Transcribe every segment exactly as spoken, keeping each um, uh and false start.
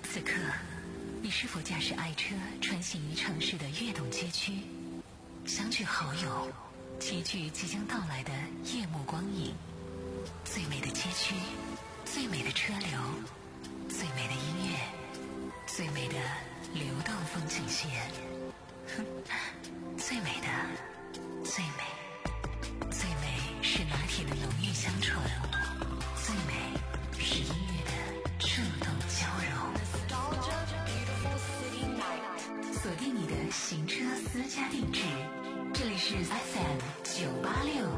此刻，你是否驾驶爱车穿行于城市的跃动街区，相聚好友，齐聚即将到来的夜幕光影？最美的街区，最美的车流，最美的音乐，最美的流动风景线。哼，最美的，最美，最美是拿铁的浓郁香醇，最美是音乐的触动交融。锁定你的行车私家定制，这里是 F M 九八六。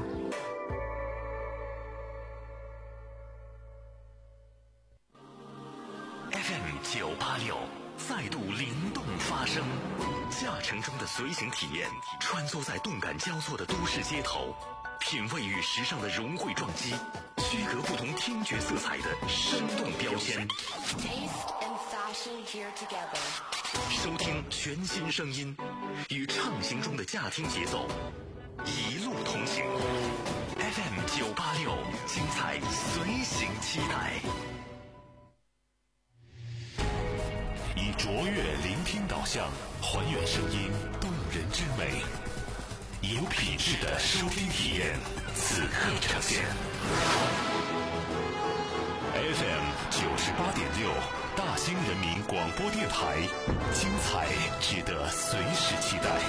F M 九八六再度灵动发声，驾乘中的随行体验，穿梭在动感交错的都市街头，品味与时尚的融汇撞击，区隔不同听觉色彩的生动标签。收听全新声音，与畅行中的驾听节奏，一路同行。F M 九八六，精彩随行期待。以卓越聆听导向，还原声音动人之美，有品质的收听体验，此刻呈现。F M 九十八点六，大兴人民广播电台，精彩值得随时期待。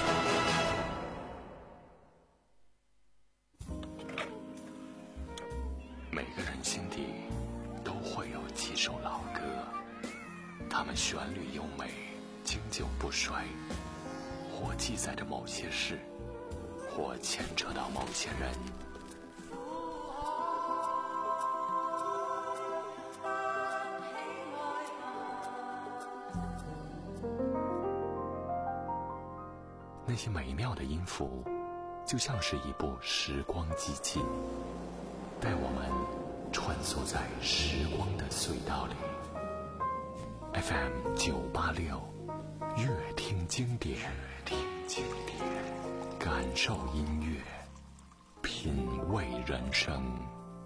每个人心底都会有几首老歌，它们旋律优美，经久不衰，或记载着某些事，或牵扯到某些人。那些美妙的音符，就像是一部时光机器，带我们穿梭在时光的隧道里。F M 九八六，乐听经典，乐听经典，感受音乐，品味人生。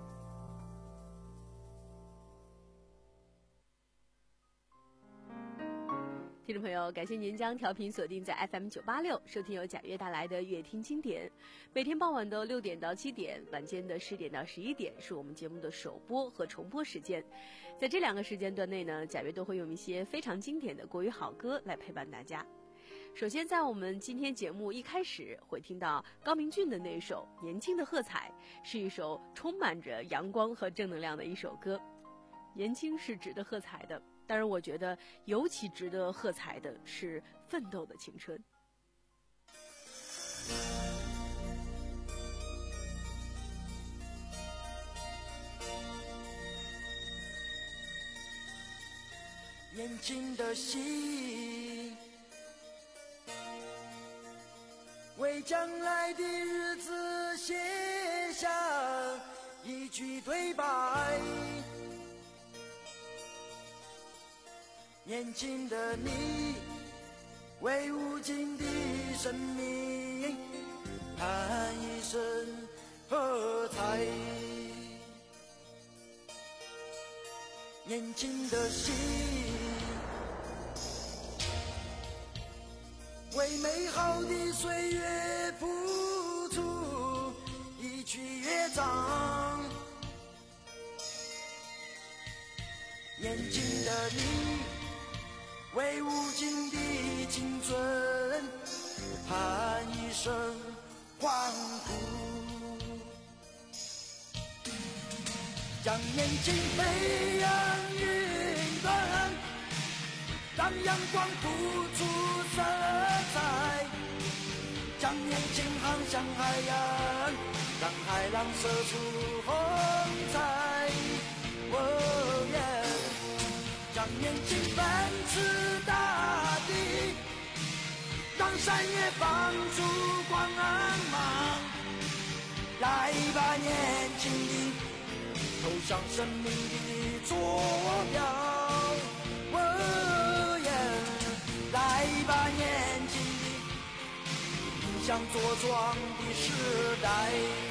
听众朋友，感谢您将调频锁定在 F M 九八六，收听由贾悦带来的乐听经典。每天傍晚的六点到七点，晚间的十点到十一点是我们节目的首播和重播时间。在这两个时间段内呢，贾悦都会用一些非常经典的国语好歌来陪伴大家。首先在我们今天节目一开始会听到高明骏的那首《年轻的喝彩》，是一首充满着阳光和正能量的一首歌。年轻是值得喝彩的，当然我觉得尤其值得喝彩的是奋斗的青春。 年轻的心，为将来的日子写下一句对白。年轻的你，为无尽的生命喊一声喝彩。年轻的心，为美好的岁月谱出一曲乐章。年轻的你，为无尽的青春喊一声欢呼，将年轻飞扬云端，让阳光谱出色彩，将年轻航向海洋，让海浪射出红彩。哦耶！让年轻奔驰大地，让山野放出光芒。来吧，年轻的，走向生命的坐标。哦耶！来吧，年轻的，迎向茁壮的时代。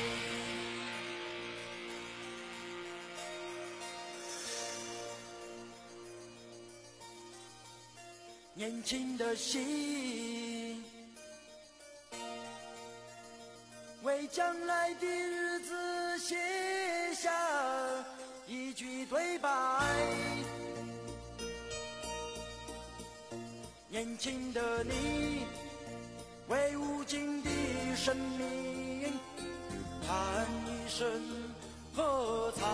年轻的心，为将来的日子写下一句对白。年轻的你，为无尽的生命喊一声喝彩。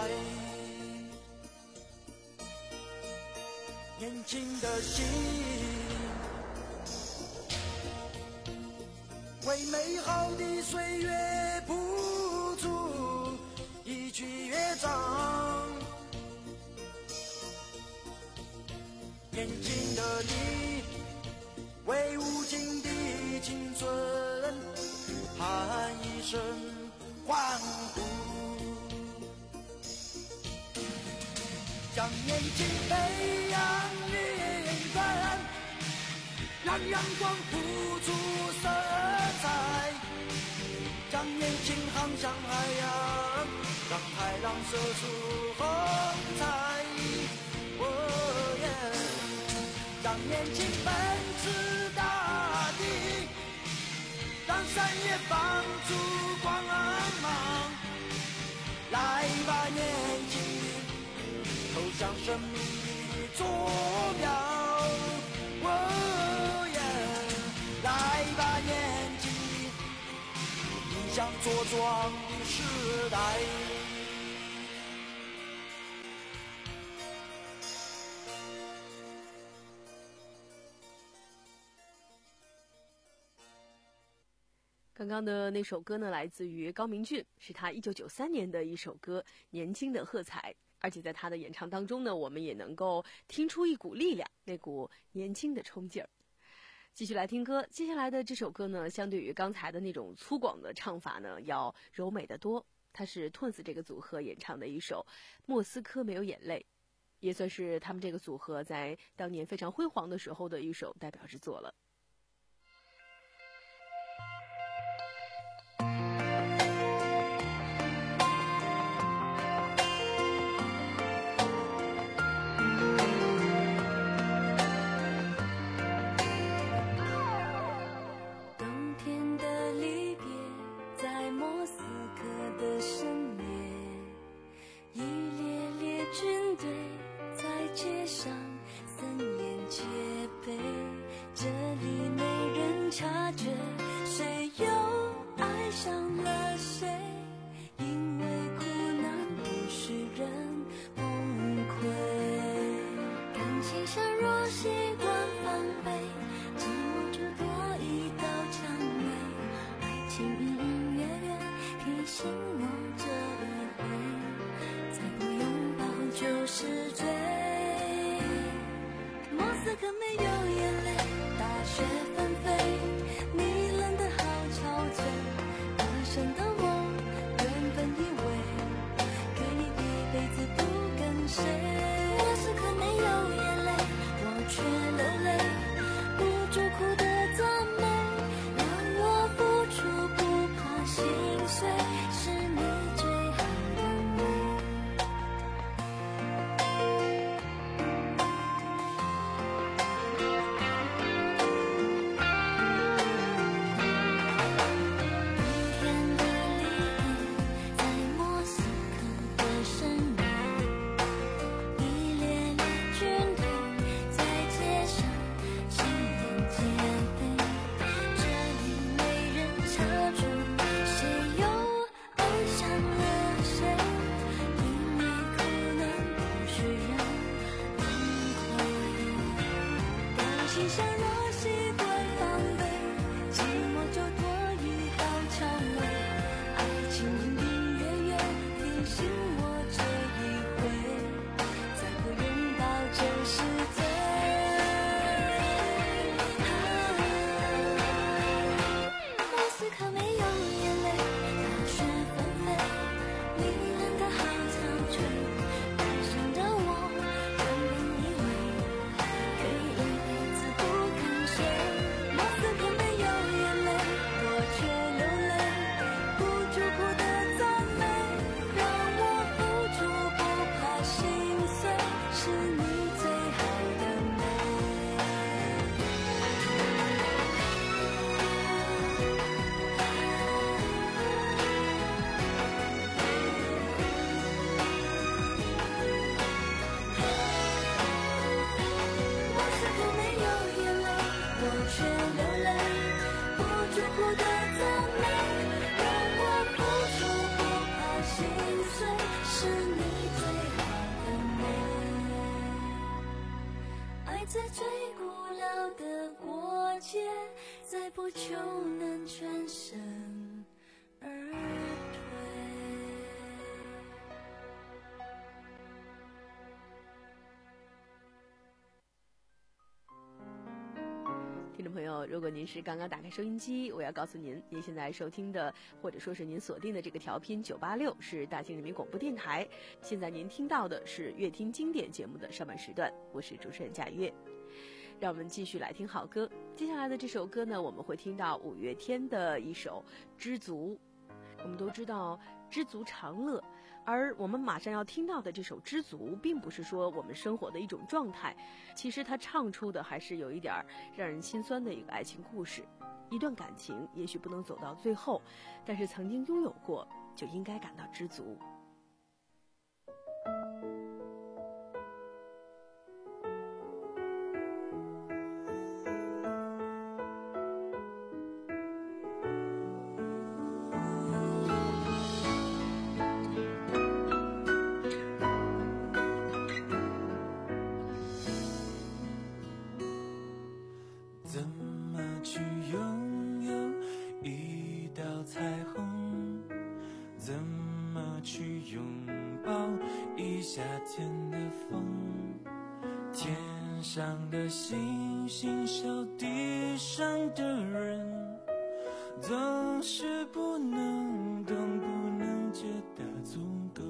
年轻的心，为美好的岁月谱出一曲乐章。年轻的你，为无尽的青春喊一声欢呼。将年轻培养云端，让阳光谱出色彩。将年轻航向海洋，让海浪射出红彩。哦耶！让年轻奔驰大地，让山野放出光芒。来吧，年轻人，投向生命的坐标。哦耶！来吧，年轻人，迎向茁壮的时代。 刚刚的那首歌呢，来自于高明骏，是他一九九三年的一首歌《年轻的喝彩》，而且在他的演唱当中呢，我们也能够听出一股力量，那股年轻的冲劲儿。继续来听歌，接下来的这首歌呢，相对于刚才的那种粗犷的唱法呢，要柔美得多。它是 Twins 这个组合演唱的一首《莫斯科没有眼泪》，也算是他们这个组合在当年非常辉煌的时候的一首代表之作了。 来自最古老的国界，再不就能全身而退。 听众朋友，如果您是刚刚打开收音机，我要告诉您，您现在收听的或者说是您锁定的这个调频九八六是大庆人民广播电台。现在您听到的是乐听经典节目的上半时段，我是主持人贾月。让我们继续来听好歌。接下来的这首歌呢，我们会听到五月天的一首《知足》。我们都知道知足常乐，而我们马上要听到的这首《知足》，并不是说我们生活的一种状态，其实它唱出的还是有一点让人心酸的一个爱情故事。一段感情也许不能走到最后，但是曾经拥有过，就应该感到知足。 上的星星，小地上的人，总是不能懂，不能觉得足够。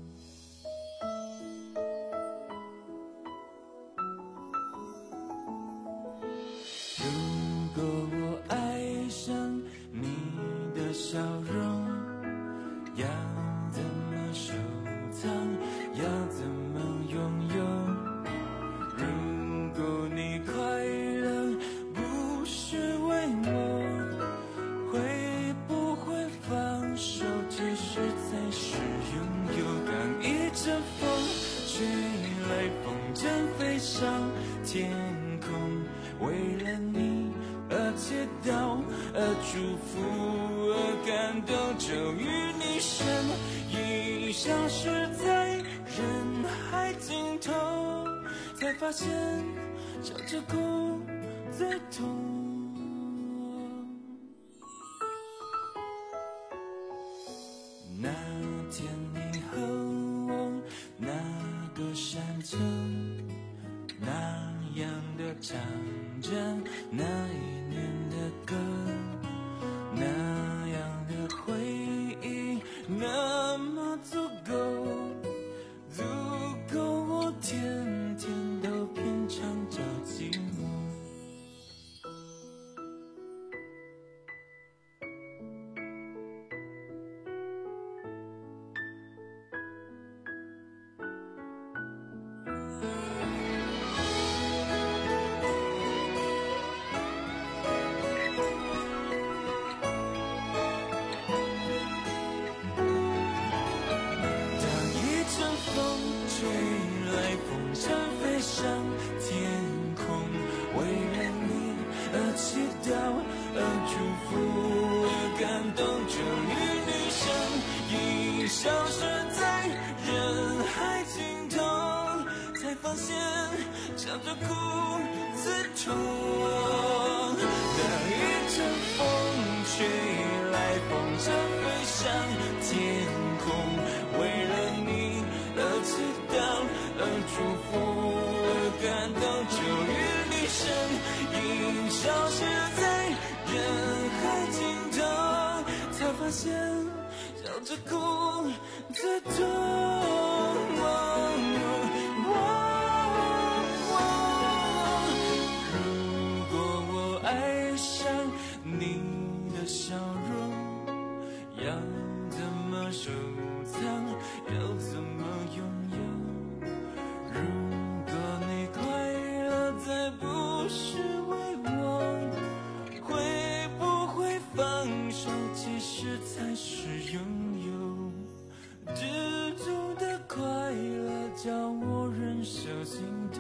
如果我爱上你的笑容，要怎么收藏，要怎么拥有？如果你快乐不是为我，会不会放手，其实才是拥有。当一阵风吹来，风筝飞上天空，为了你而祈祷，而祝福，而感动，就与你身影消失在人海尽头，才发现笑着哭最痛。那天你和我那个山丘，那样的唱着那一年的歌，那样的回忆那么足够，足够我天天都品尝着寂寞。笑着哭最痛。当一阵风吹来，风筝飞上天空，为了你而祈祷，而祝福，而感动，就与你身影消失在人海尽头，才发现笑着哭最痛。你的笑容要怎么收藏，要怎么拥有？如果你快乐再不是为我，会不会放手，其实才是拥有？知足的快乐叫我忍受心痛，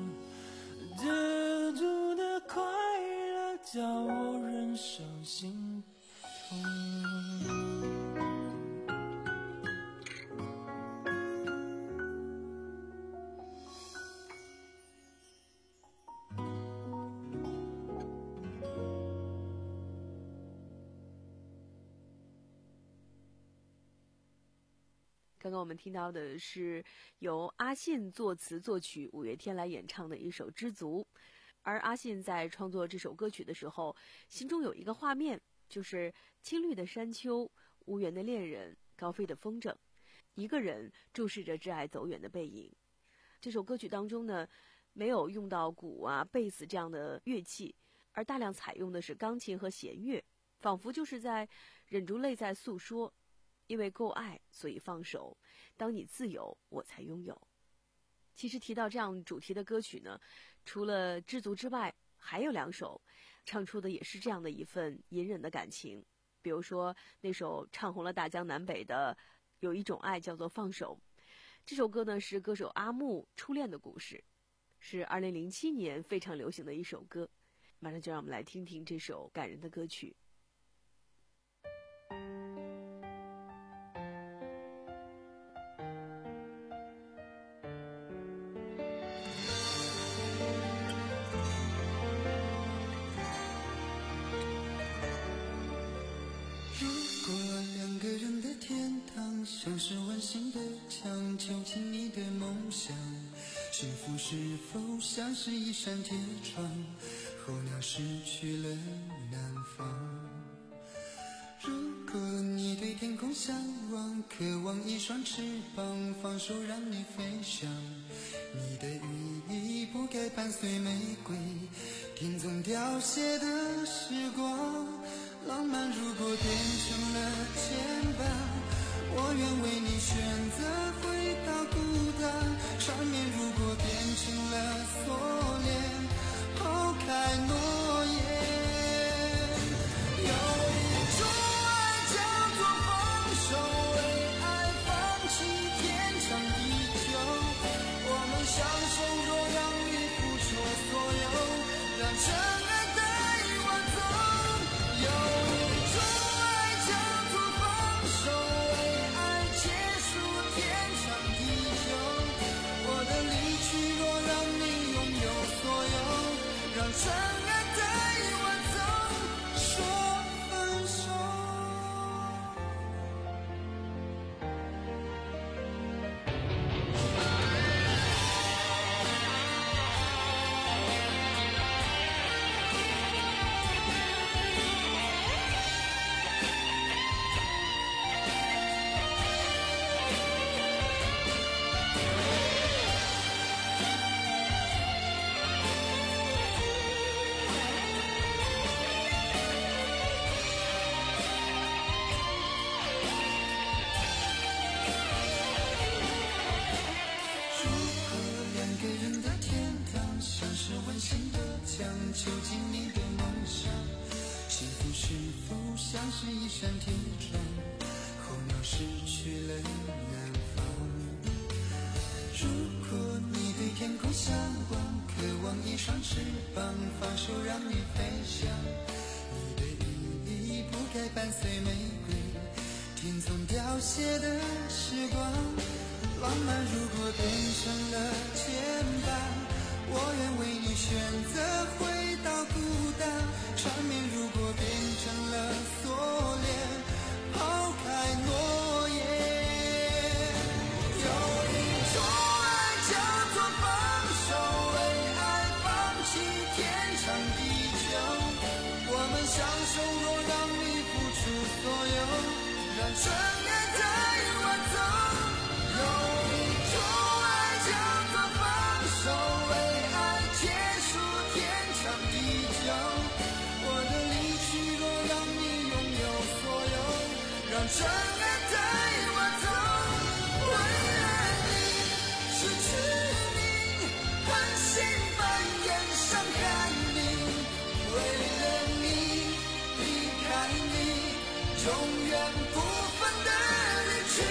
知足的快乐叫我忍受心痛。 刚刚我们听到的是由阿信作词作曲，五月天来演唱的一首《知足》。而阿信在创作这首歌曲的时候，心中有一个画面，就是青绿的山丘，无缘的恋人，高飞的风筝，一个人注视着挚爱走远的背影。这首歌曲当中呢，没有用到鼓啊、贝斯这样的乐器，而大量采用的是钢琴和弦乐，仿佛就是在忍住泪在诉说，因为够爱，所以放手，当你自由，我才拥有。其实提到这样主题的歌曲呢，除了《知足》之外，还有两首唱出的也是这样的一份隐忍的感情。比如说那首唱红了大江南北的《有一种爱叫做放手》，这首歌呢是歌手阿木初恋的故事，是二零零七年非常流行的一首歌。马上就让我们来听听这首感人的歌曲。 像是温馨的墙，囚禁你的梦想。幸福是否像是一扇铁窗，候鸟失去了南方。如果你对天空向往，渴望一双翅膀，放手让你飞翔。你的羽翼不该伴随玫瑰，听从凋谢的时光。浪漫如果变成了牵绊，我愿为你选择回到孤单，缠绵如果变成了锁链，抛开诺言。有一种爱叫做放手，为爱放弃天长地久。我们相守，若让你付出所有，让真爱带我走。有一种爱叫做放手，真爱带我走，说分手。囚禁你的梦想，幸福是否像是一扇铁窗，候鸟失去了南方。如果你对天空向往，渴望一双翅膀，放手让你飞翔。你的羽翼不该伴随玫瑰，听从凋谢的时光。浪漫如果变成了牵绊，我愿为你选择回到孤单，缠绵如果变成了锁链，抛开诺言。有一种爱叫做放手，为爱放弃天长地久。我们相守，若让你付出所有，让真爱带我走。有一种爱叫做放手，为结束天长地久。我的离去，若让你拥有所有，让真爱带我走。为了你失去你，狠心扮演伤害你。为了你离开你，永远不分的离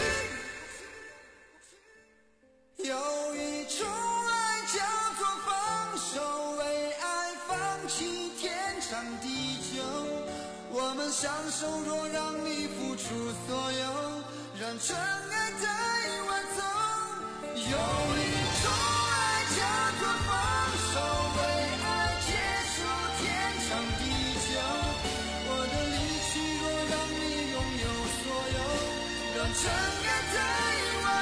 去。有一种爱叫做放手，为爱放弃天长地久。我们相守，若让你付出所有，让真爱带我走。有一种爱叫做放手，为爱结束天长地久。我的离去，若让你拥有所有，让真爱带我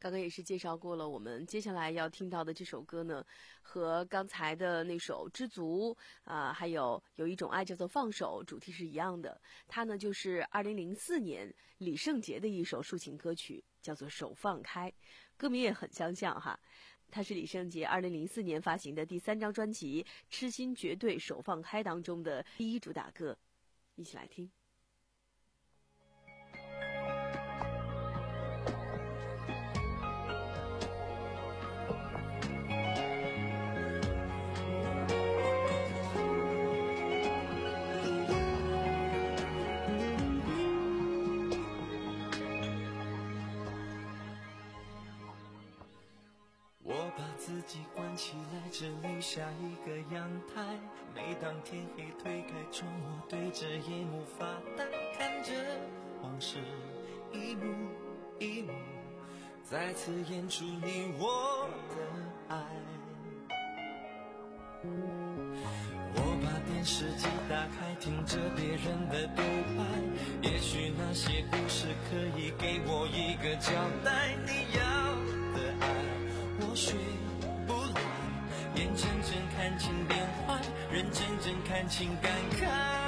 刚刚也是介绍过了，我们接下来要听到的这首歌呢，和刚才的那首《知足》啊、呃，还有有一种爱叫做放手，主题是一样的。它呢就是二零零四年李圣杰的一首抒情歌曲，叫做《手放开》，歌名也很相像哈。它是李圣杰二零零四年发行的第三张专辑《痴心绝对手放开》当中的第一主打歌，一起来听。 自己关起来，只留下一个阳台。每当天黑推开窗，我对着夜幕发呆，看着往事一幕一幕再次演出你我的爱。我把电视机打开，听着别人的独白，也许那些故事可以给我一个交代。你要的爱我学不来，眼睁睁看情变坏，人真正看情感慨。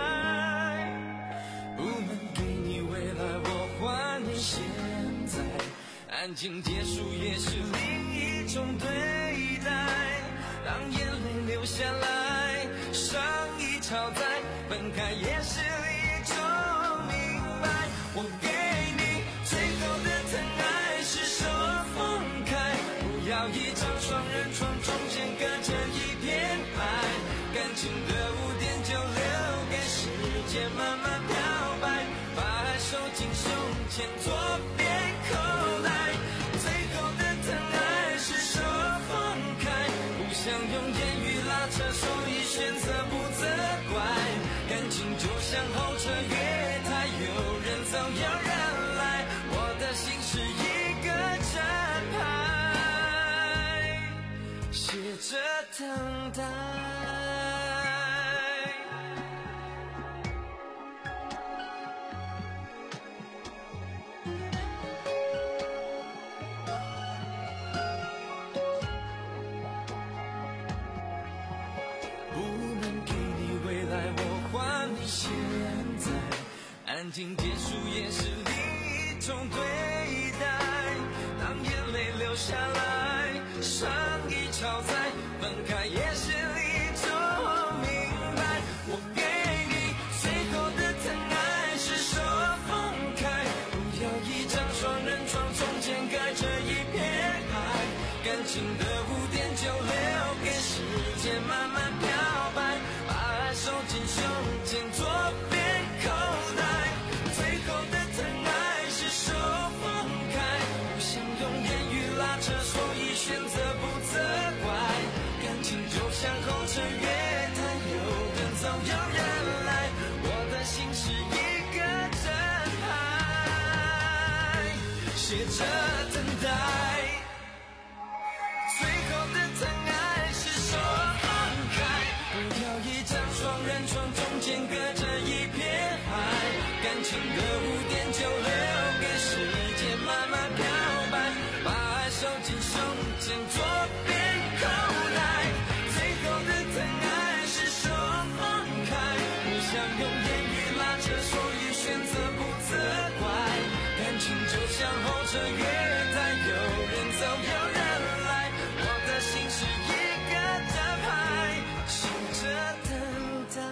不能给你未来，我还你现在。安静结束也是另一种对待，让眼泪流下来，伤已超载，分开也是一种明白。我给你最后的疼爱是手放开，不要一张双人床，中间隔着一片海，感情的污点就留给时间慢慢漂白，把爱收进胸前左边口袋。最后的疼爱是手放开，不想用言语拉扯，所以选择不责怪。感情就像候车月台，有人走有人来，我的心是一个站牌，写着等待。现在安静结束也是另一种对待，当眼泪流下来，伤已超载，分开也是一种明白。我给你最后的疼爱是手放开，不要一张双人床，中间隔着一片海，感情的污点就留给时间慢慢漂白，把爱收进胸前左边口袋。最后的疼爱是手放开，不想用言语拉扯，所以选择不责怪。感情就像候车月台，有人走有人来，我的心是一个站牌，写着等待。最后的疼爱是手放开，不要一张双人床，中间隔着一片海，感情的污点就留给时间慢慢漂白，把爱收进胸前左边口袋。最后的疼爱是手放开，不想用言语拉扯，所以选择不责怪。感情就像候车月台，有人走有人来，我的心是一个站牌，写着等待。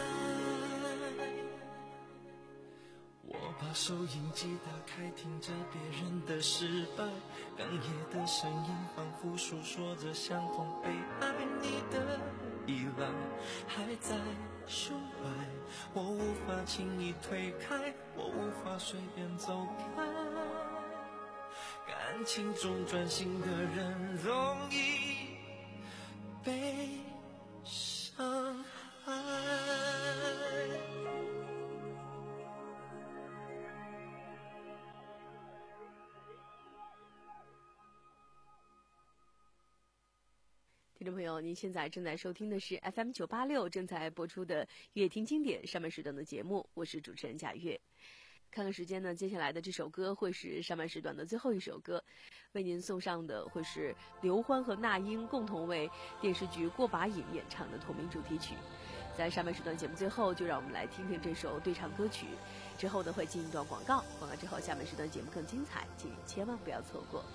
我把收音机打开，听着别人的失败，哽咽的声音仿佛诉说着相同悲哀。你的依赖还在胸怀，我无法轻易推开，我无法随便走开。感情中专心的人容易被伤害。 听众朋友，您现在正在收听的是 F M 九八六正在播出的乐听经典上半时段的节目，我是主持人贾月。 看看时间呢，接下来的这首歌会是上半时段的最后一首歌，为您送上的会是刘欢和那英共同为电视剧《过把瘾》演唱的同名主题曲。在上半时段节目最后，就让我们来听听这首对唱歌曲。之后呢，会进一段广告，广告之后下半时段节目更精彩，请你千万不要错过。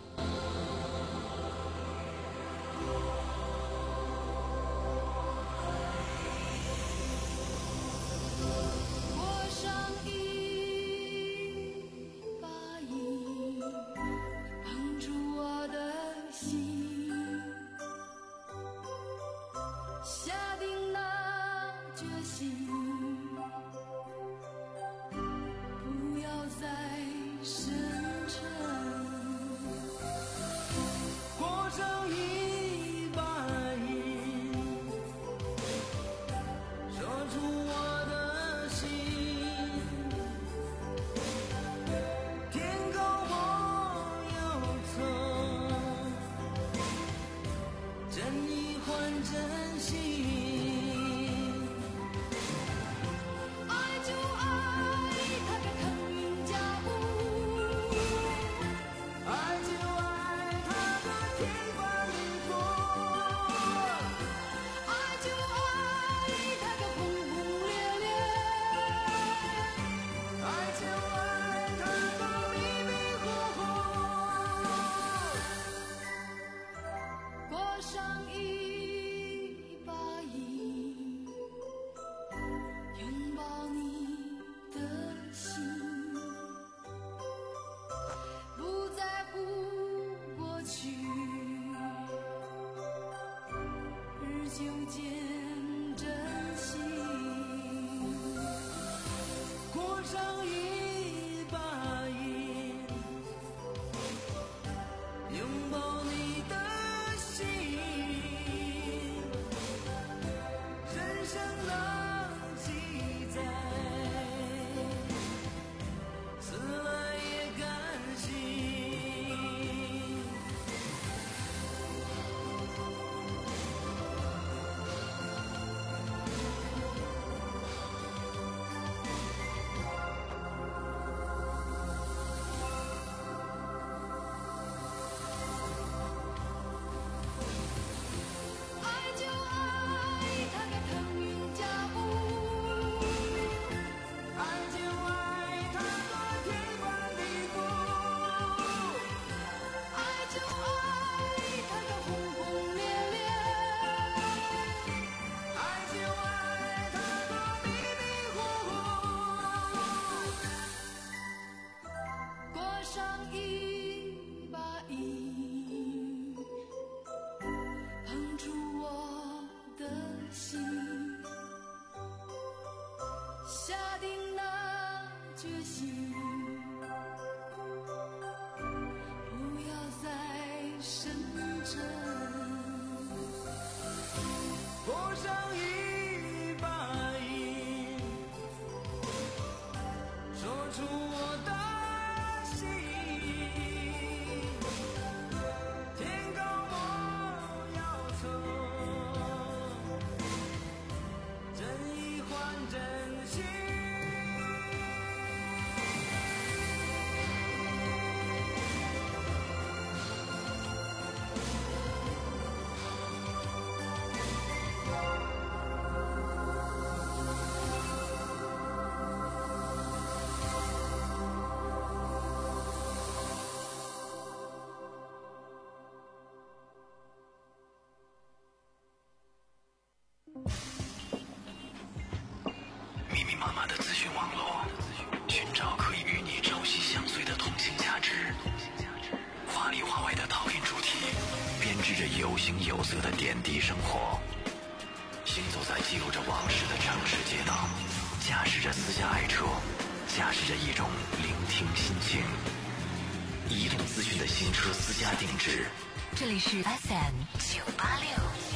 密密麻麻的资讯网络，寻找可以与你朝夕相随的同性价值。话里话外的讨论主题，编织着有形有色的点滴生活。行走在记录着往事的城市街道，驾驶着私家爱车，驾驶着一种聆听心情。移动资讯的新车私家定制。 这里是 F M 九八六。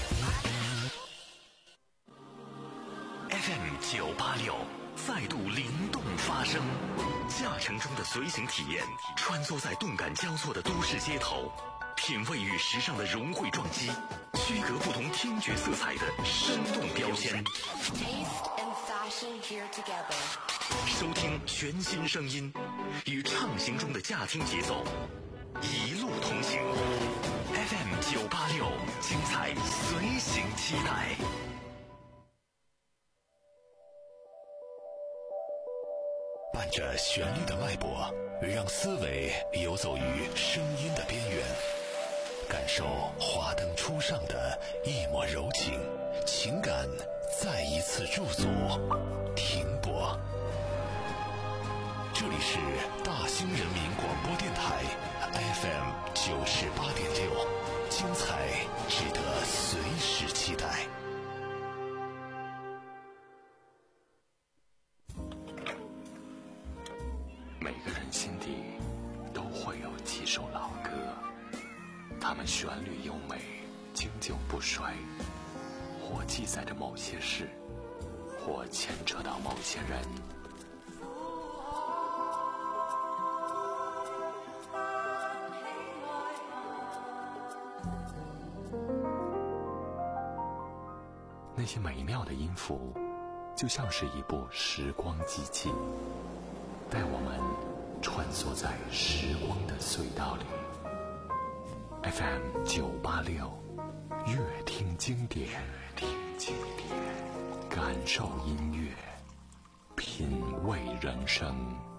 F M 九八六再度灵动发声，驾乘中的随行体验，穿梭在动感交错的都市街头，品味与时尚的融汇撞击，区隔不同听觉色彩的生动标签。 Taste and fashion here together. 收听全新声音，与畅行中的驾听节奏一路同行。F M 九八六，精彩随行期待。 伴着旋律的脉搏，让思维游走于声音的边缘，感受华灯初上的一抹柔情，情感再一次驻足停泊。这里是大兴人民广播电台 F M 九十八点六，精彩值得随时期待。每个人心底都会有几首老歌，它们旋律优美，经久不衰，或记载着某些事，或牵扯到某些人。那些美妙的音符，就像是一部时光机器，带我们穿梭在时光的隧道里。F M 九八六，乐听经典，乐听经典，感受音乐，品味人生。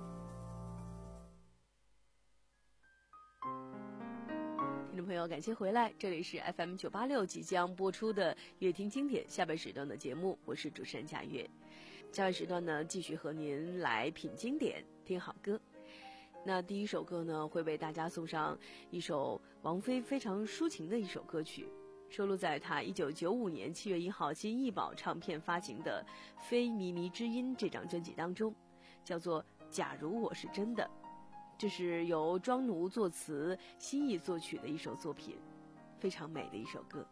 听众朋友，感谢回来，这里是 F M 九八六即将播出的乐听经典下半时段的节目，我是主持人佳悦。下半时段呢，继续和您来品经典，听好歌。那第一首歌呢，会为大家送上一首王菲非常抒情的一首歌曲，收录在她一九九五年七月一号新艺宝唱片发行的《非靡靡之音》这张专辑当中，叫做《假如我是真的》。这是由庄奴作词，新艺作曲的一首作品，非常美的一首歌。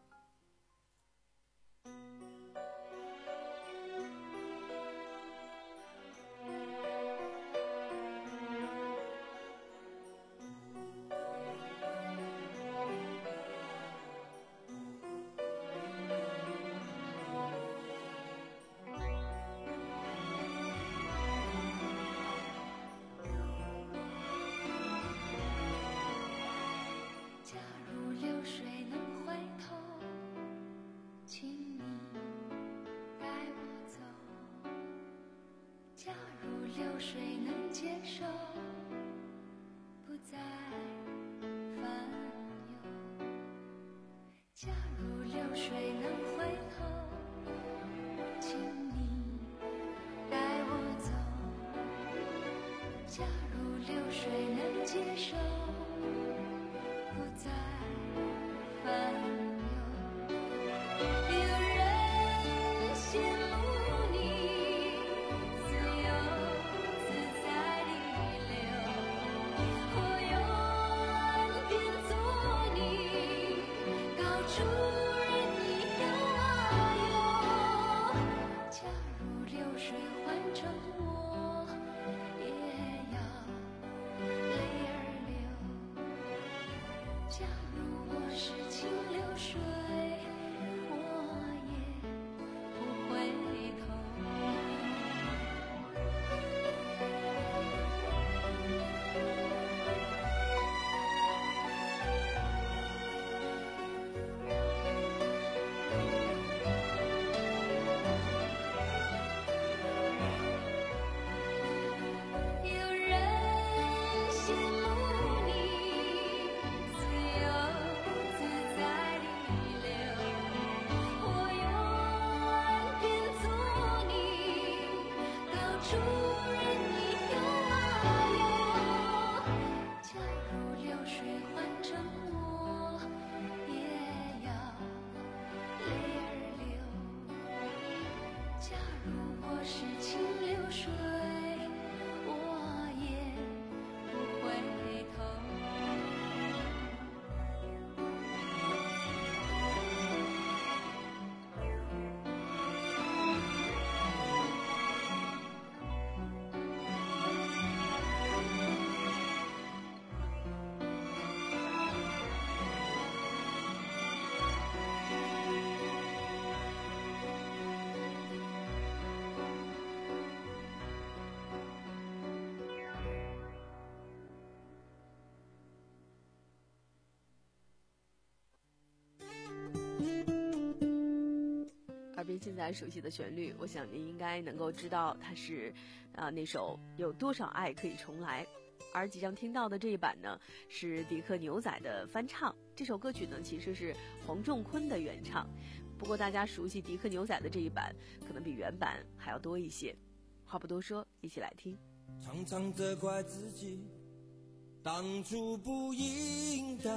边现在熟悉的旋律，我想您应该能够知道它是啊、呃、那首有多少爱可以重来。而即将听到的这一版呢，是迪克牛仔的翻唱。这首歌曲呢，其实是黄仲坤的原唱，不过大家熟悉迪克牛仔的这一版，可能比原版还要多一些。话不多说，一起来听。 常常责怪自己当初不应该，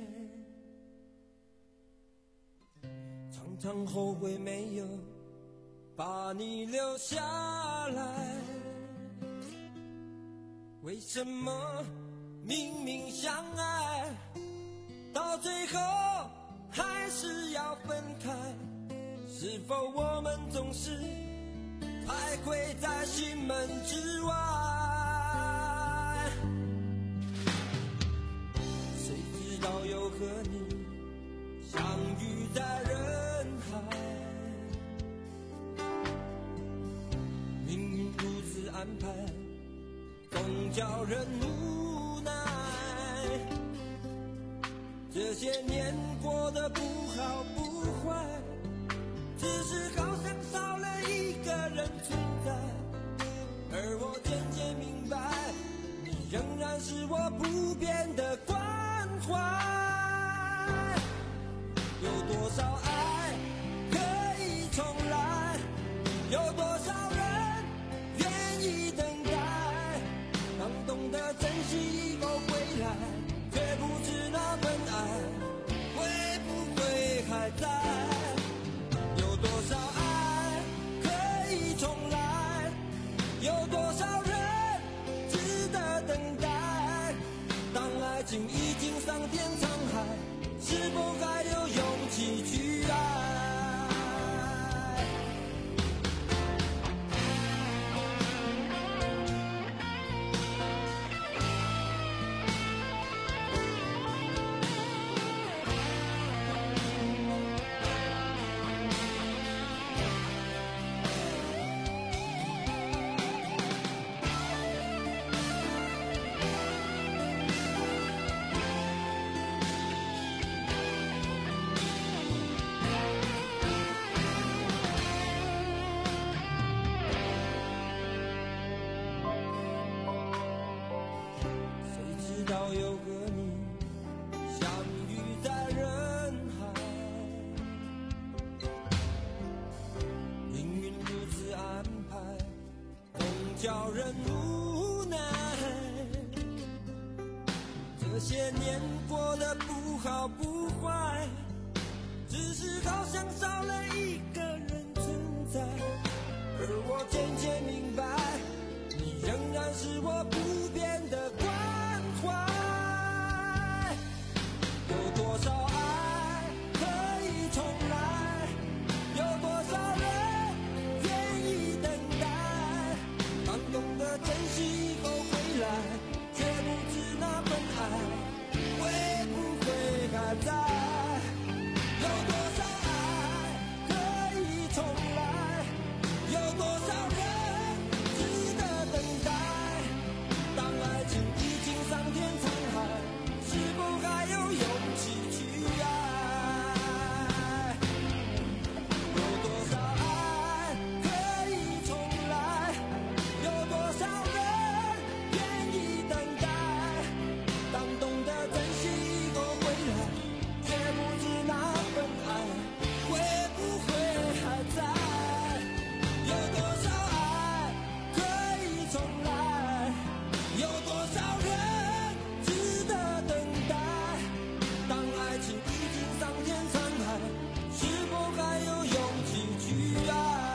常常后悔没有把你留下来。为什么明明相爱，到最后还是要分开？是否我们总是徘徊在心门之外？谁知道又和你相遇在人海，命运如此安排，总叫人无奈。这些年过得不好不坏，只是好像少了一个人存在。而我渐渐明白，你仍然是我不变的关怀。有多少爱可以重来，有多少人愿意等待，当懂得珍惜以后归来，却不知那份爱会不会还在。有多少爱可以重来，有多少人值得等待，当爱情已经桑田沧海，是否还有勇气去爱？叫人无奈，这些年过得不好不坏，只是好像少了一个人存在。而我渐渐明白，你仍然是我不变的关怀。有多少爱可以重来，有多少人愿意等待，当懂得珍惜以后回来，却不知那份爱会不会还在。有多少爱可以重来，有多少人值得等待，当爱情已经桑田沧海，是否还有勇气去爱？有多少爱可以重来，有多少人愿意等待，当懂得珍惜以后回来，却不知那份爱会不会还在。有多少爱可以重来，有多少人值得等待，当爱情已经桑田沧海，是否还有勇气去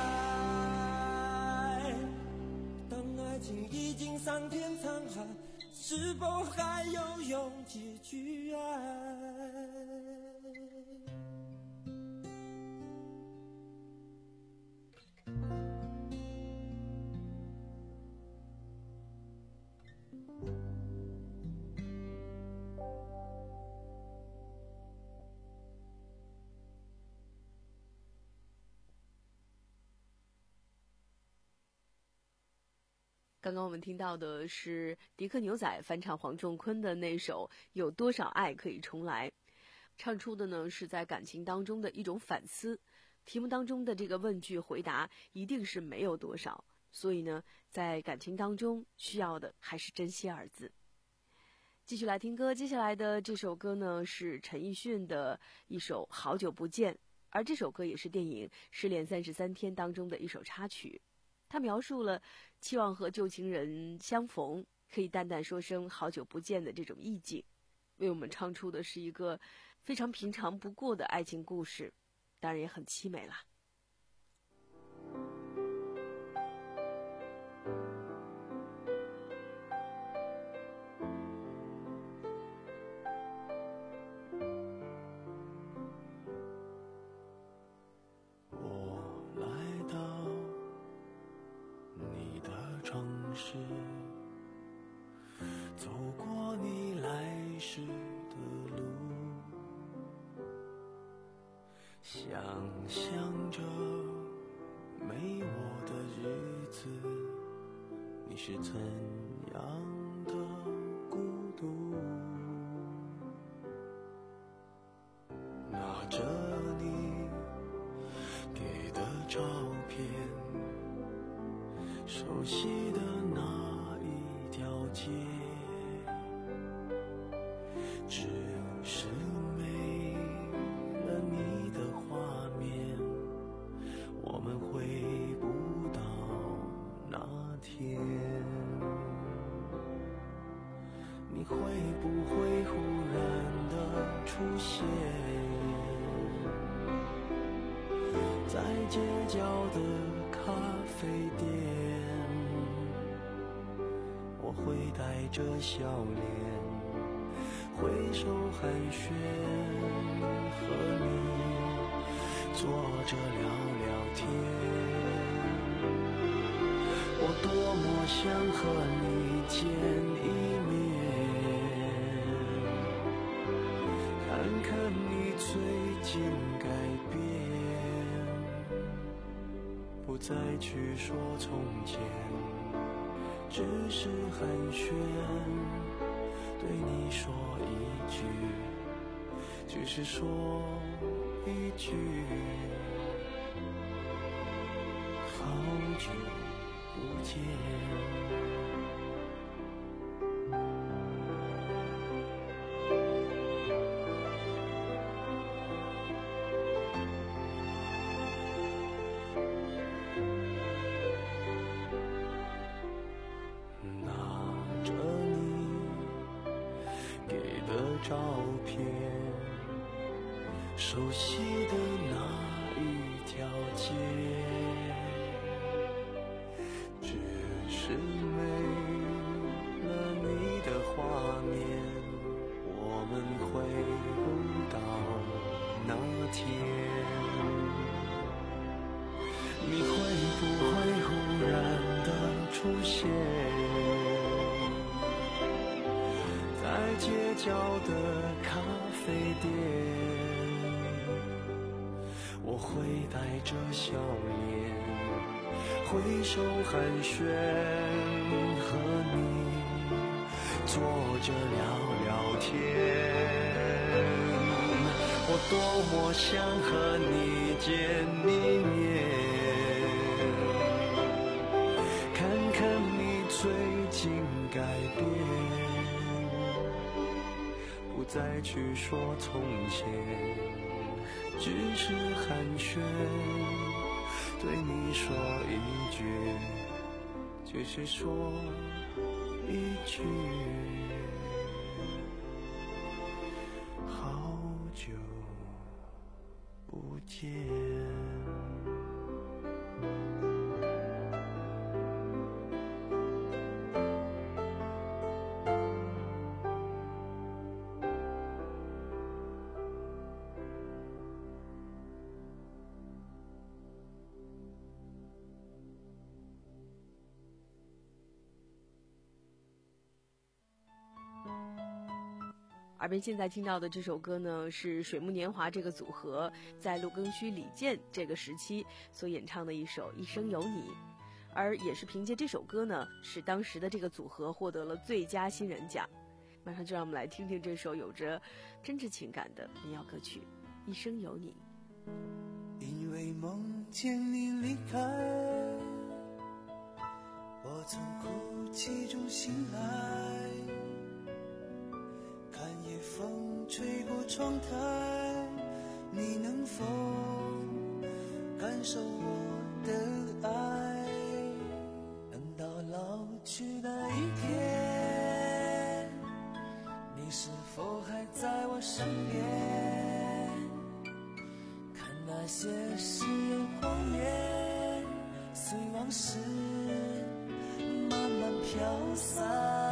爱？当爱情已经桑田沧海，是否还有勇气去爱？ 刚刚我们听到的是迪克牛仔翻唱黄仲坤的那首《有多少爱可以重来》，唱出的呢是在感情当中的一种反思。 题目当中的这个问句回答一定是没有多少，所以呢，在感情当中需要的还是珍惜二字。继续来听歌，接下来的这首歌呢是陈奕迅的一首《好久不见》，而这首歌也是电影《失恋三十三天》当中的一首插曲。它描述了期望和旧情人相逢，可以淡淡说声好久不见的这种意境，为我们唱出的是一个非常平常不过的爱情故事，当然也很凄美啦。 走过你来时的路，想象着没我的日子，你是怎样的孤独，拿着你给的照片，熟悉的那一条街，只是没了你的画面，我们回不到那天。你会不会忽然的出现在街角的咖啡店，我会带着笑脸挥手寒暄，和你坐着聊聊天。我多么想和你见一面，看看你最近改变，不再去说从前，只是寒暄，对你说一句，只是说一句，好久不见。照片，熟悉的那一条街，只是没了你的画面，我们回不到那天。你会不会忽然的出现在街角的咖啡店，我会带着笑脸挥手寒暄，和你坐着聊聊天。我多么想和你见一面，看看你最近改变，不再去说从前，只是寒暄，对你说一句，只是说一句，好久不见。 耳边现在听到的这首歌呢，是水木年华这个组合在陆庚戌李健这个时期所演唱的一首《一生有你》，而也是凭借这首歌呢，使当时的这个组合获得了最佳新人奖。马上就让我们来听听这首有着真挚情感的民谣歌曲《一生有你》。 因为梦见你离开，我从哭泣中醒来，看夜风吹过窗台，你能否感受我的爱？等到老去那一天，你是否还在我身边？看那些誓言谎言，随往事慢慢飘散。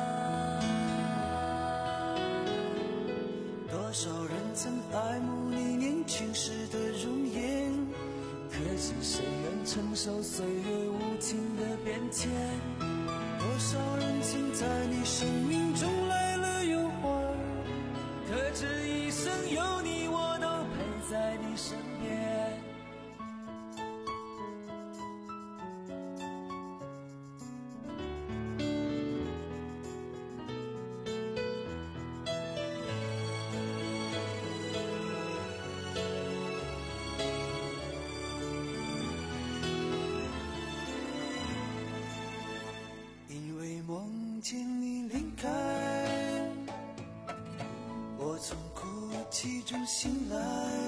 多少人曾爱慕你年轻时的容颜，可知谁愿承受岁月无情的变迁？多少人曾在你生命中来了又还，可知一生有你我都陪在你身边。因为梦见你离开，我从哭泣中醒来，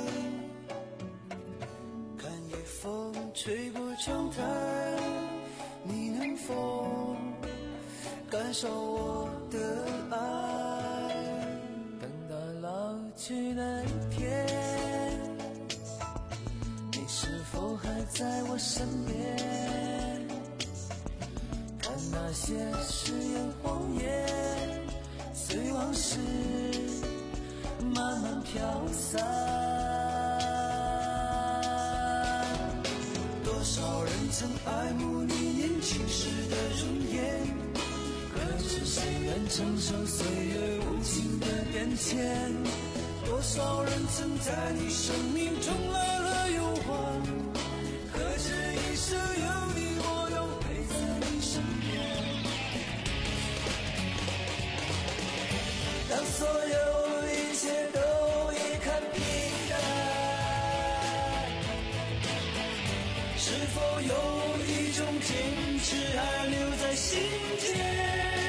看夜风吹过窗台，你能否感受我的爱？等到老去那一天，你是否还在我身边？看那些誓言谎言，随往事慢慢飘散。多少人曾爱慕你年轻时的容颜，可知谁愿承受岁月无情的变迁？多少人曾在你生命中来了又还，可知一生有你我都陪在你身边。当所有一切都已看平淡，是否有一种坚持还留在心间？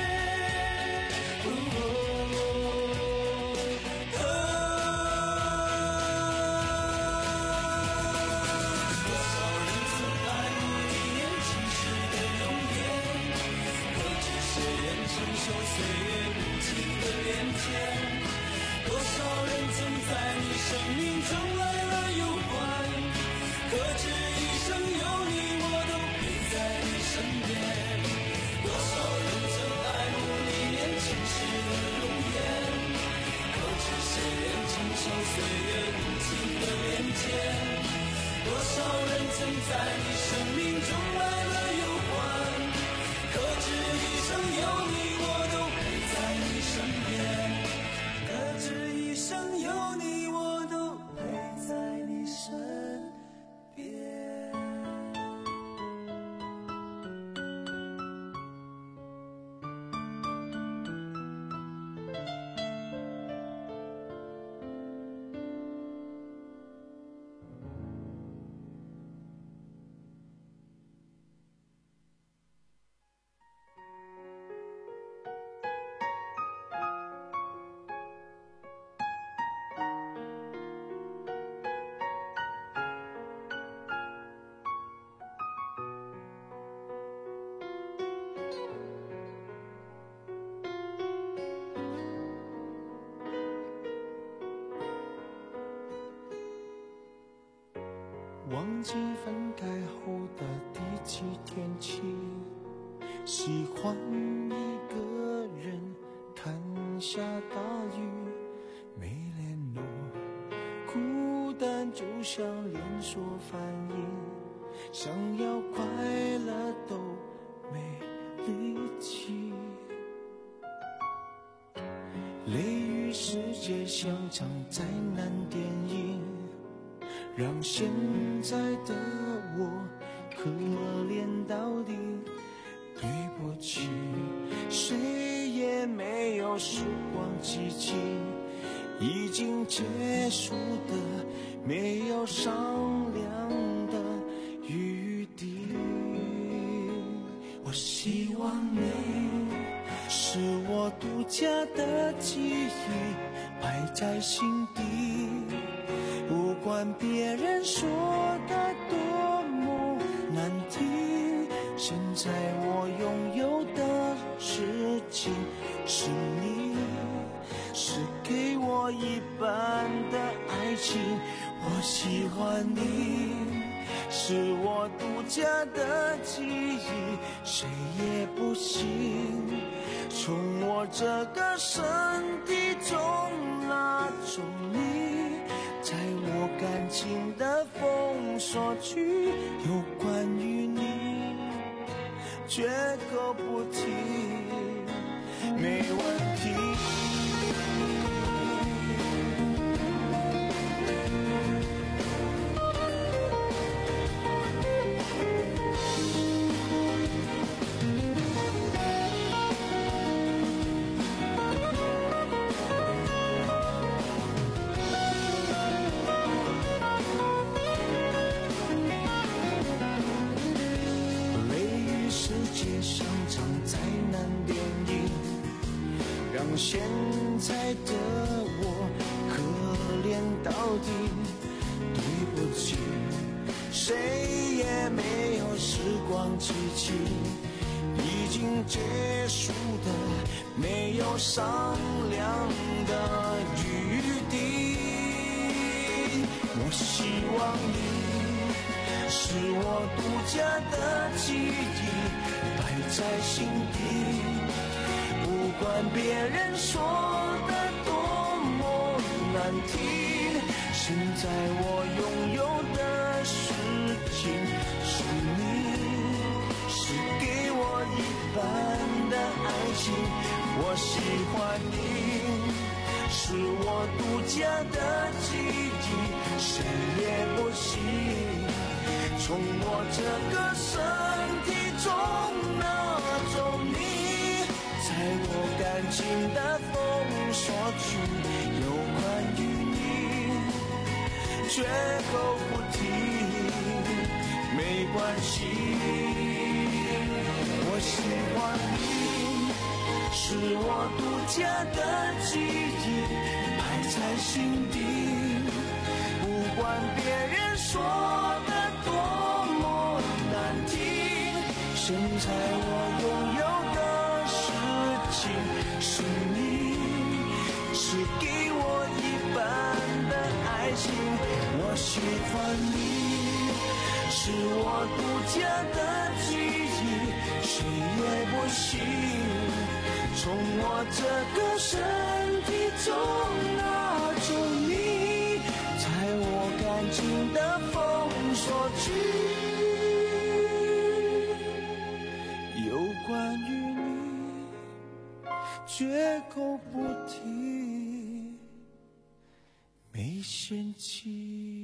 忘记分开后的第几天起，喜欢一个人看下大雨，没联络，孤单就像连锁反应，想要快乐都没力气。雷雨世界像场灾难电影，让现在的我可怜到底。对不起，谁也没有时光机器， 已经结束的，没有商量的余地。我希望你是我独家的记忆，摆在心底，不管别人说的多么难听，现在我拥有的事情是你，是给我一半的爱情。我喜欢你，是我独家的记忆，谁也不行从我这个身体中拿走你，在我感情的封锁区，有关于你绝口不提，没问题。现在的我可怜到底，对不起，谁也没有时光机器，已经结束的，没有商量的余地。我希望你是我独家的记忆，摆在心底，不管别人说的多么难听，现在我拥有的事情是你，是给我一半的爱情。我喜欢你，是我独家的记忆，谁也不行从我这个身体中拿走你，在我感情的封锁区，有关于你绝口不提，没关系。我喜欢你，是我独家的记忆，摆在心底，不管别人说的多么难听，现在我拥有是你，是给我一半的爱情。我喜欢你，是我独家的记忆，谁也不行从我这个身体中拿走你，在我感情的封锁区，有关于绝口不提，没嫌弃。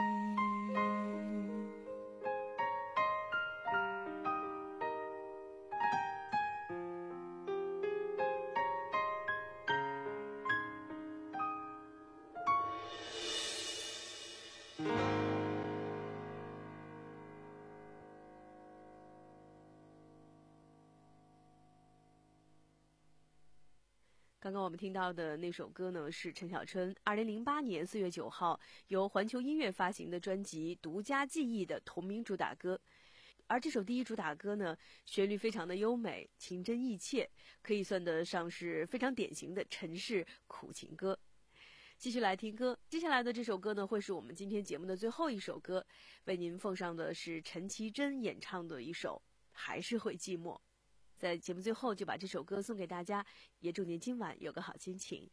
刚刚我们听到的那首歌呢，是陈小春二零零八年四月九号由环球音乐发行的专辑《独家记忆》的同名主打歌。而这首第一主打歌呢，旋律非常的优美，情真意切，可以算得上是非常典型的陈氏苦情歌。继续来听歌，接下来的这首歌呢，会是我们今天节目的最后一首歌，为您奉上的是陈绮贞演唱的一首《还是会寂寞》。在节目最后就把这首歌送给大家，也祝您今晚有个好心情。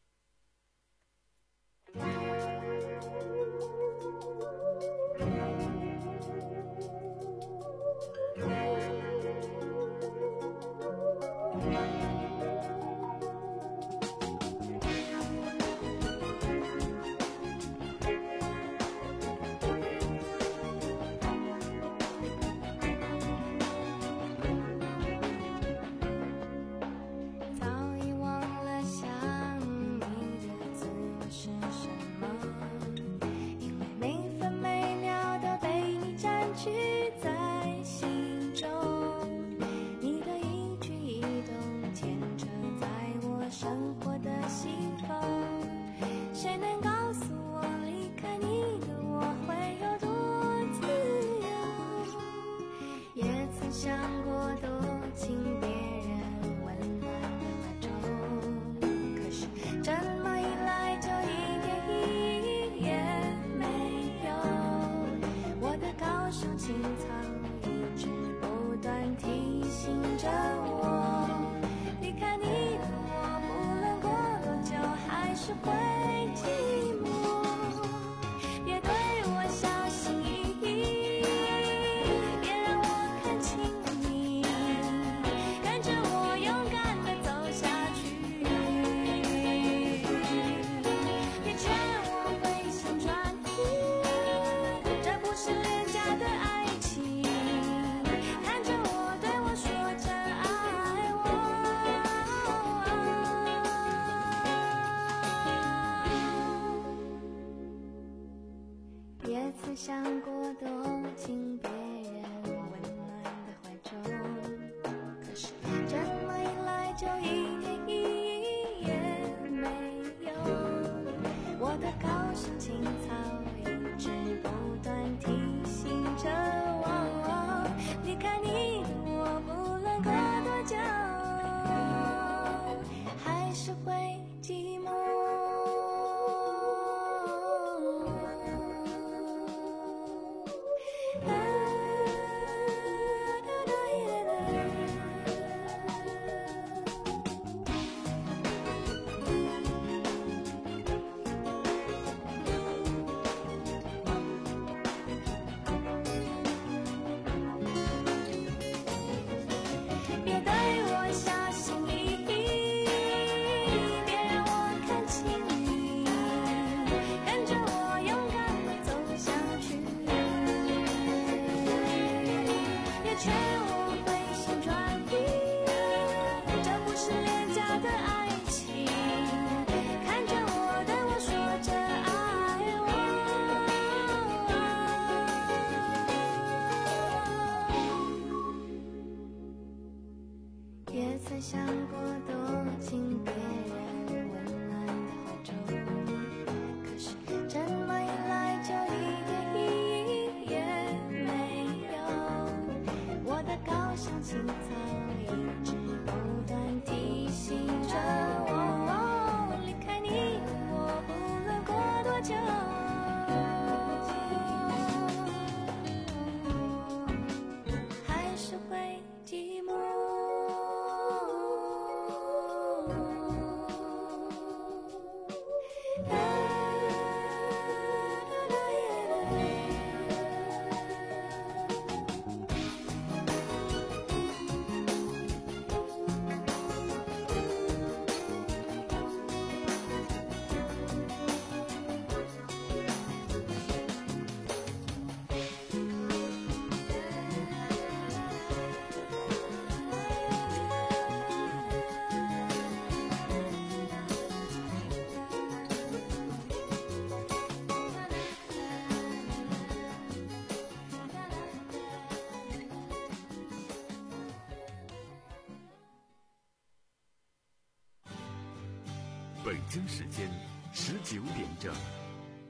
早已忘了想曾想过躲进别人温暖的怀中，可是这么一来就一点意义也没有。我的高尚情操一直不断提醒着我，离开你的我不论过多久还是会寂寞。也曾想过躲进别人温暖的怀中，可是这么一来就一点意义也没有。我的高尚情操一直不断提醒着我，离开你我不论过多久还是会寂寞。 北京时间十九点整。